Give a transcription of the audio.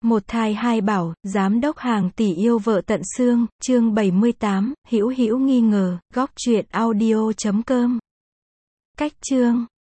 Một thai hai bảo, giám đốc hàng tỷ yêu vợ tận xương, chương 78, Hữu Hữu nghi ngờ, góc truyện audio.com. Cách chương